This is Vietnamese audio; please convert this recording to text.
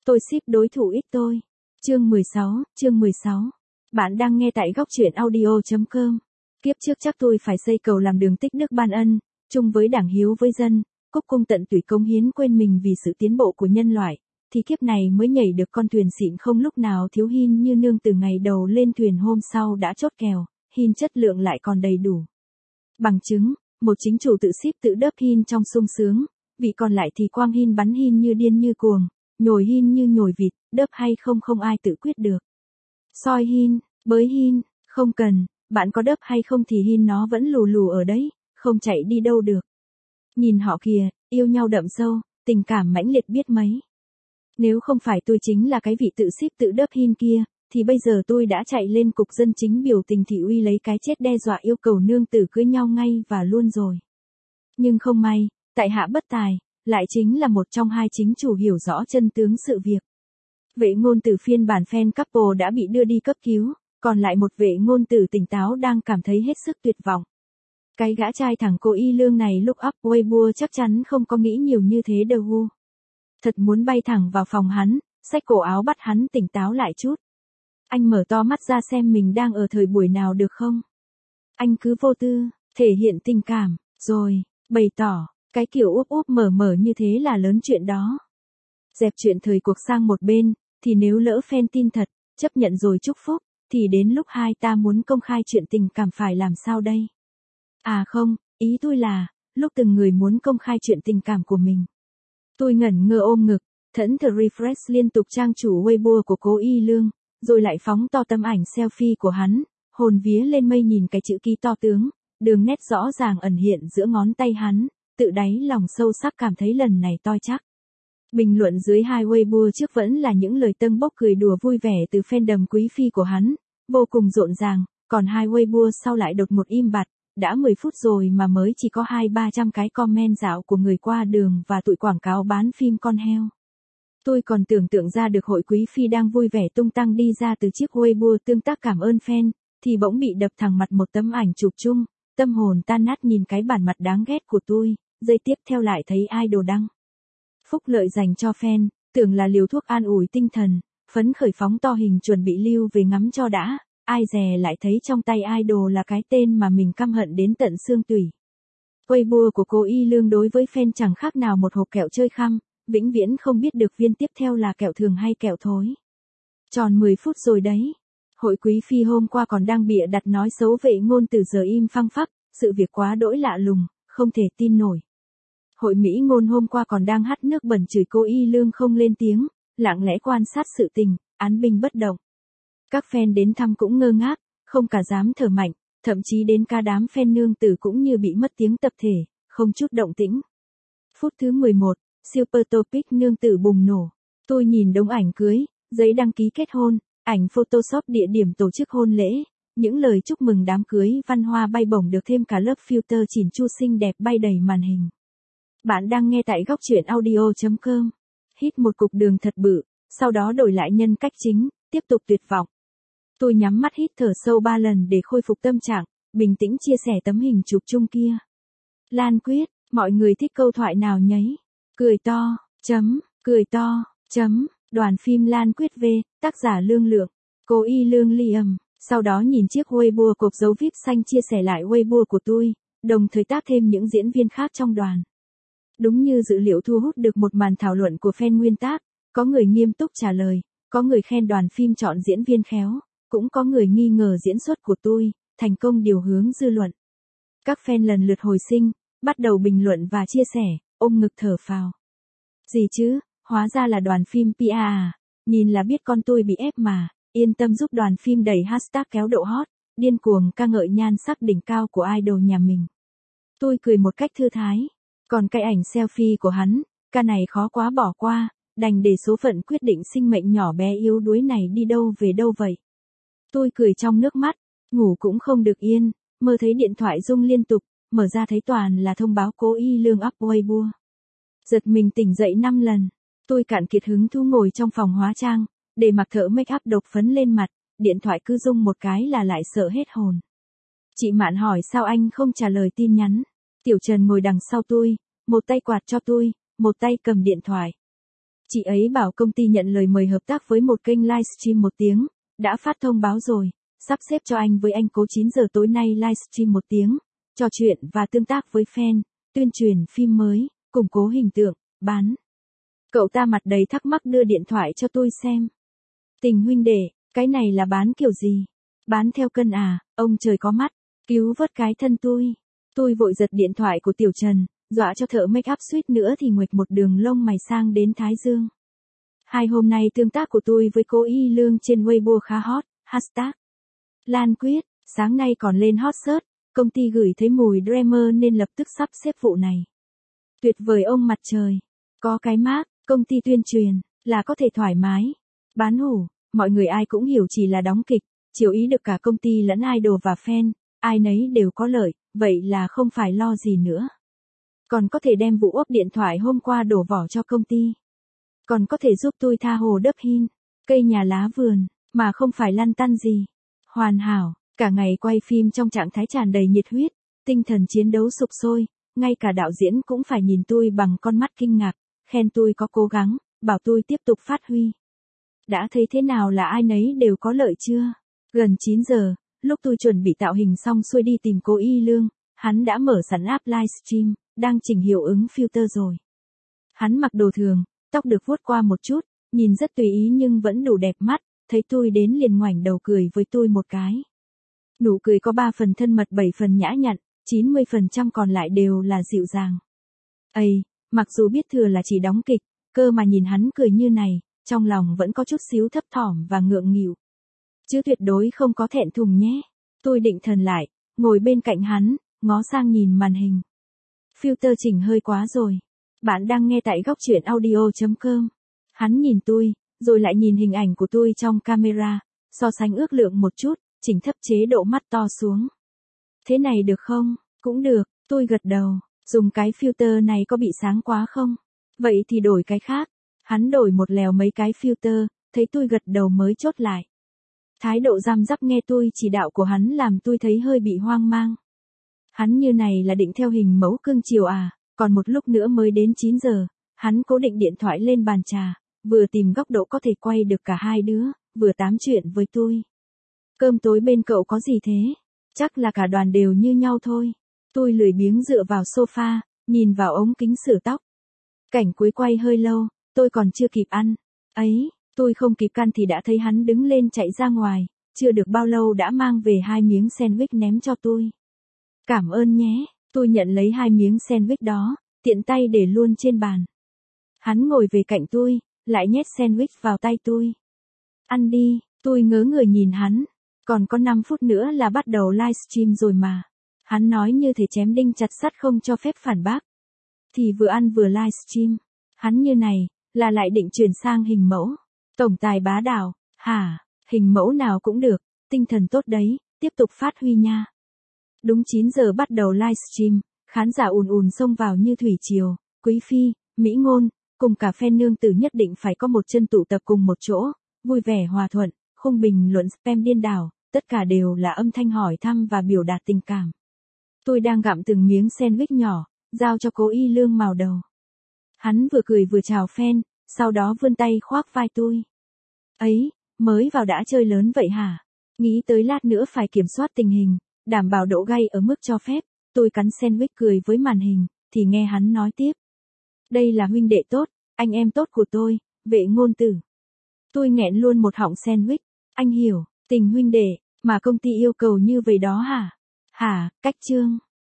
Tôi ship đối thủ ít tôi. Chương 16. Bạn đang nghe tại góc truyện audio.com. Kiếp trước chắc tôi phải xây cầu làm đường tích đức ban ân, chung với đảng hiếu với dân, cúc cung tận tụy cống hiến quên mình vì sự tiến bộ của nhân loại, thì kiếp này mới nhảy được con thuyền xịn không lúc nào thiếu hin như nương từ ngày đầu lên thuyền hôm sau đã chốt kèo, hin chất lượng lại còn đầy đủ. Bằng chứng, một chính chủ tự ship tự đớp hin trong sung sướng, vị còn lại thì quang hin bắn hin như điên như cuồng, nhồi hin như nhồi vịt, đớp hay không ai tự quyết được. Soi hin, bới hin, không cần, bạn có đớp hay không thì hin nó vẫn lù lù ở đấy, không chạy đi đâu được. Nhìn họ kìa, yêu nhau đậm sâu, tình cảm mãnh liệt biết mấy. Nếu không phải tôi chính là cái vị tự ship tự đớp hin kia, thì bây giờ tôi đã chạy lên cục dân chính biểu tình thị uy lấy cái chết đe dọa yêu cầu nương tử cưới nhau ngay và luôn rồi. Nhưng không may, tại hạ bất tài, lại chính là một trong hai chính chủ hiểu rõ chân tướng sự việc. Vệ ngôn tử phiên bản fan couple đã bị đưa đi cấp cứu, còn lại một vệ ngôn tử tỉnh táo đang cảm thấy hết sức tuyệt vọng. Cái gã trai thẳng cô y lương này lúc up Weibo chắc chắn không có nghĩ nhiều như thế đâu. Thật muốn bay thẳng vào phòng hắn, xách cổ áo bắt hắn tỉnh táo lại chút. Anh mở to mắt ra xem mình đang ở thời buổi nào được không? Anh cứ vô tư, thể hiện tình cảm, rồi, bày tỏ, cái kiểu úp úp mở như thế là lớn chuyện đó. Dẹp chuyện thời cuộc sang một bên, thì nếu lỡ fan tin thật, chấp nhận rồi chúc phúc, thì đến lúc hai ta muốn công khai chuyện tình cảm phải làm sao đây? À không, ý tôi là, lúc từng người muốn công khai chuyện tình cảm của mình. Tôi ngẩn ngơ ôm ngực, thẫn thờ refresh liên tục trang chủ Weibo của cố y lương, rồi lại phóng to tấm ảnh selfie của hắn, hồn vía lên mây nhìn cái chữ ký to tướng, đường nét rõ ràng ẩn hiện giữa ngón tay hắn, tự đáy lòng sâu sắc cảm thấy lần này toi chắc. Bình luận dưới hai Weibo trước vẫn là những lời tâng bốc cười đùa vui vẻ từ fandom quý phi của hắn, vô cùng rộn ràng, còn hai Weibo sau lại đột một im bặt, đã 10 phút rồi mà mới chỉ có 200-300 cái comment dạo của người qua đường và tụi quảng cáo bán phim con heo. Tôi còn tưởng tượng ra được hội quý phi đang vui vẻ tung tăng đi ra từ chiếc Weibo tương tác cảm ơn fan, thì bỗng bị đập thẳng mặt một tấm ảnh chụp chung, tâm hồn tan nát nhìn cái bản mặt đáng ghét của tôi, giây tiếp theo lại thấy idol đăng. Phúc lợi dành cho fan, tưởng là liều thuốc an ủi tinh thần, phấn khởi phóng to hình chuẩn bị lưu về ngắm cho đã, ai dè lại thấy trong tay idol là cái tên mà mình căm hận đến tận xương tủy. Weibo của cô y lương đối với fan chẳng khác nào một hộp kẹo chơi khăm, vĩnh viễn không biết được viên tiếp theo là kẹo thường hay kẹo thối. Tròn 10 phút rồi đấy. Hội quý phi hôm qua còn đang bịa đặt nói xấu vệ ngôn từ giờ im phăng phắc, sự việc quá đỗi lạ lùng, không thể tin nổi. Hội Mỹ ngôn hôm qua còn đang hắt nước bẩn chửi cô y lương không lên tiếng, lặng lẽ quan sát sự tình, án binh bất động. Các fan đến thăm cũng ngơ ngác, không cả dám thở mạnh, thậm chí đến cả đám fan nương tử cũng như bị mất tiếng tập thể, không chút động tĩnh. Phút thứ 11, Super Topic nương tử bùng nổ. Tôi nhìn đống ảnh cưới, giấy đăng ký kết hôn, ảnh Photoshop địa điểm tổ chức hôn lễ, những lời chúc mừng đám cưới văn hoa bay bổng được thêm cả lớp filter chỉn chu xinh đẹp bay đầy màn hình. Bạn đang nghe tại góc truyện audio.com. Hít một cục đường thật bự, sau đó đổi lại nhân cách chính, tiếp tục tuyệt vọng. Tôi nhắm mắt hít thở sâu 3 lần để khôi phục tâm trạng, bình tĩnh chia sẻ tấm hình chụp chung kia. Lan Quyết, mọi người thích câu thoại nào nhấy? Cười to, cười to, đoàn phim Lan Quyết V, tác giả Lương Lượng, cô y lương Liam. Sau đó nhìn chiếc Weibo cột dấu VIP xanh chia sẻ lại Weibo của tôi, đồng thời tác thêm những diễn viên khác trong đoàn. Đúng như dự liệu thu hút được một màn thảo luận của fan nguyên tác, có người nghiêm túc trả lời, có người khen đoàn phim chọn diễn viên khéo, cũng có người nghi ngờ diễn xuất của tôi, thành công điều hướng dư luận. Các fan lần lượt hồi sinh, bắt đầu bình luận và chia sẻ, ôm ngực thở phào. Gì chứ, hóa ra là đoàn phim PR à, nhìn là biết con tôi bị ép mà, yên tâm giúp đoàn phim đẩy hashtag kéo độ hot, điên cuồng ca ngợi nhan sắc đỉnh cao của idol nhà mình. Tôi cười một cách thư thái. Còn cái ảnh selfie của hắn, ca này khó quá bỏ qua, đành để số phận quyết định sinh mệnh nhỏ bé yếu đuối này đi đâu về đâu vậy. Tôi cười trong nước mắt, ngủ cũng không được yên, mơ thấy điện thoại rung liên tục, mở ra thấy toàn là thông báo cố y lương up Weibo. Giật mình tỉnh dậy 5 lần, tôi cạn kiệt hứng thú ngồi trong phòng hóa trang, để mặc thợ make up độc phấn lên mặt, điện thoại cứ rung một cái là lại sợ hết hồn. Chị Mạn hỏi sao anh không trả lời tin nhắn. Tiểu Trần ngồi đằng sau tôi, một tay quạt cho tôi, một tay cầm điện thoại. Chị ấy bảo công ty nhận lời mời hợp tác với một kênh livestream 1 tiếng, đã phát thông báo rồi, sắp xếp cho anh với anh Cố 9 giờ tối nay livestream 1 tiếng, trò chuyện và tương tác với fan, tuyên truyền phim mới, củng cố hình tượng, bán. Cậu ta mặt đầy thắc mắc đưa điện thoại cho tôi xem. Tình huynh đệ, cái này là bán kiểu gì? Bán theo cân à, ông trời có mắt, cứu vớt cái thân tôi. Tôi vội giật điện thoại của Tiểu Trần, dọa cho thợ make up suýt nữa thì nguệch một đường lông mày sang đến thái dương. 2 hôm nay tương tác của tôi với cô Y Lương trên Weibo khá hot, hashtag Lan Quyết, sáng nay còn lên hot search, công ty gửi thấy mùi Dreamer nên lập tức sắp xếp vụ này. Tuyệt vời ông mặt trời, có cái mác, công ty tuyên truyền, là có thể thoải mái. Bán hủ, mọi người ai cũng hiểu chỉ là đóng kịch, chiều ý được cả công ty lẫn idol và fan, ai nấy đều có lợi, vậy là không phải lo gì nữa. Còn có thể đem vụ ốp điện thoại hôm qua đổ vỏ cho công ty. Còn có thể giúp tôi tha hồ đắp hin, cây nhà lá vườn, mà không phải lăn tăn gì. Hoàn hảo, cả ngày quay phim trong trạng thái tràn đầy nhiệt huyết, tinh thần chiến đấu sục sôi, ngay cả đạo diễn cũng phải nhìn tôi bằng con mắt kinh ngạc, khen tôi có cố gắng, bảo tôi tiếp tục phát huy. Đã thấy thế nào là ai nấy đều có lợi chưa? Gần 9 giờ, lúc tôi chuẩn bị tạo hình xong xuôi đi tìm cô Y Lương, hắn đã mở sẵn app livestream, đang chỉnh hiệu ứng filter rồi. Hắn mặc đồ thường, tóc được vuốt qua một chút, nhìn rất tùy ý nhưng vẫn đủ đẹp mắt, thấy tôi đến liền ngoảnh đầu cười với tôi một cái. Nụ cười có 3 phần thân mật 7 phần nhã nhặn, 90% còn lại đều là dịu dàng. Ây, mặc dù biết thừa là chỉ đóng kịch, cơ mà nhìn hắn cười như này, trong lòng vẫn có chút xíu thấp thỏm và ngượng nghịu. Chứ tuyệt đối không có thẹn thùng nhé. Tôi định thần lại, ngồi bên cạnh hắn, ngó sang nhìn màn hình. Filter chỉnh hơi quá rồi. Bạn đang nghe tại góc truyện audio.com. Hắn nhìn tôi, rồi lại nhìn hình ảnh của tôi trong camera, so sánh ước lượng một chút, chỉnh thấp chế độ mắt to xuống. Thế này được không? Cũng được, tôi gật đầu. Dùng cái filter này có bị sáng quá không? Vậy thì đổi cái khác. Hắn đổi một lèo mấy cái filter, thấy tôi gật đầu mới chốt lại. Thái độ răm rắp nghe tôi chỉ đạo của hắn làm tôi thấy hơi bị hoang mang. Hắn như này là định theo hình mẫu cương chiều à, còn một lúc nữa mới đến 9 giờ, hắn cố định điện thoại lên bàn trà, vừa tìm góc độ có thể quay được cả hai đứa, vừa tám chuyện với tôi. Cơm tối bên cậu có gì thế? Chắc là cả đoàn đều như nhau thôi. Tôi lười biếng dựa vào sofa, nhìn vào ống kính sửa tóc. Cảnh cuối quay hơi lâu, tôi còn chưa kịp ăn. Ấy, tôi không kịp ăn thì đã thấy hắn đứng lên chạy ra ngoài, chưa được bao lâu đã mang về 2 miếng sandwich ném cho tôi. Cảm ơn nhé, tôi nhận lấy 2 miếng sandwich đó, tiện tay để luôn trên bàn. Hắn ngồi về cạnh tôi, lại nhét sandwich vào tay tôi. Ăn đi, tôi ngớ người nhìn hắn, còn có 5 phút nữa là bắt đầu livestream rồi mà. Hắn nói như thể chém đinh chặt sắt không cho phép phản bác. Thì vừa ăn vừa livestream, hắn như này, là lại định chuyển sang hình mẫu. Tổng tài bá đạo, hả, hình mẫu nào cũng được, tinh thần tốt đấy, tiếp tục phát huy nha. Đúng 9 giờ bắt đầu livestream, khán giả ùn ùn xông vào như thủy triều, quý phi, mỹ ngôn, cùng cả fan nương tử nhất định phải có một chân tụ tập cùng một chỗ, vui vẻ hòa thuận, không bình luận spam điên đảo, tất cả đều là âm thanh hỏi thăm và biểu đạt tình cảm. Tôi đang gặm từng miếng sandwich nhỏ, giao cho cô Y Lương mào đầu. Hắn vừa cười vừa chào fan, sau đó vươn tay khoác vai tôi. Ấy, mới vào đã chơi lớn vậy hả? Nghĩ tới lát nữa phải kiểm soát tình hình, đảm bảo độ gay ở mức cho phép, tôi cắn sandwich cười với màn hình, thì nghe hắn nói tiếp. Đây là huynh đệ tốt, anh em tốt của tôi, Vệ Ngôn Tử. Tôi nghẹn luôn một họng sandwich, anh hiểu, tình huynh đệ, mà công ty yêu cầu như vậy đó hả? Hả, cách chương.